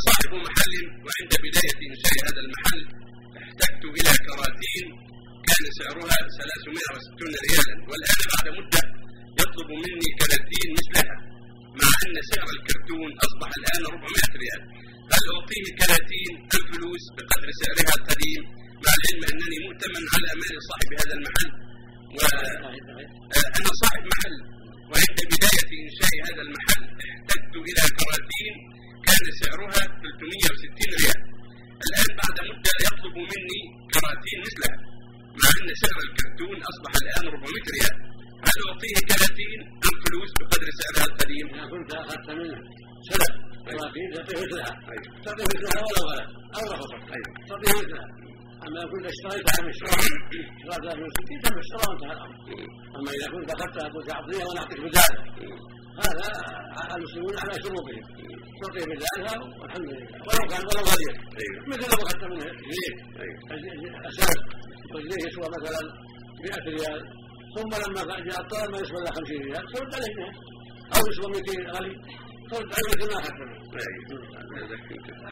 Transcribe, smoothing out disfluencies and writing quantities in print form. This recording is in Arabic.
صاحب محل وعند بداية إنشاء هذا المحل احتجت إلى كراتين كان سعرها 360 ريالا، والآن بعد مدة يطلب مني كراتين مثلها مع أن سعر الكرتون أصبح الآن 400 ريال. هل أعطيه كراتين أم فلوس بقدر سعرها القديم، مع العلم أنني مؤتمن على مال صاحب هذا المحل وأنا صاحب محل وعند بداية إنشاء هذا المحل احتجت إلى كراتين كان سعرها 360 ريال، الآن بعد مدة يطلب مني كراتين مثلها مع أن سعر الكرتون أصبح الآن 400 ريال. هل أعطيه كراتين أم فلوس بقدر سعرها القديم؟ إذا كنت أخذت منه سلف كراتين تعطيه مثلها، تعطيه مثلها ولا غلط أو رخصت تعطيه مثلها. أما كنت اشتريت عن الشراء 360 تم الشراء وانتهى الأمر. أما إذا كنت أخذتها قلت أعطيها وأنا أعطيك بدالها، هذا المسلمون على شروطهم، تعطيه بدالها والحمد لله ولو غالية. مثل لو أخذت منه جنيه أساس والجنيه يسوى مثلا 100 ريال، ثم لما جاء الطلب ما يسوى إلا 50 ريال ترد عليه أو يسوى 200 غالي ترد عليه ما أخذت منه.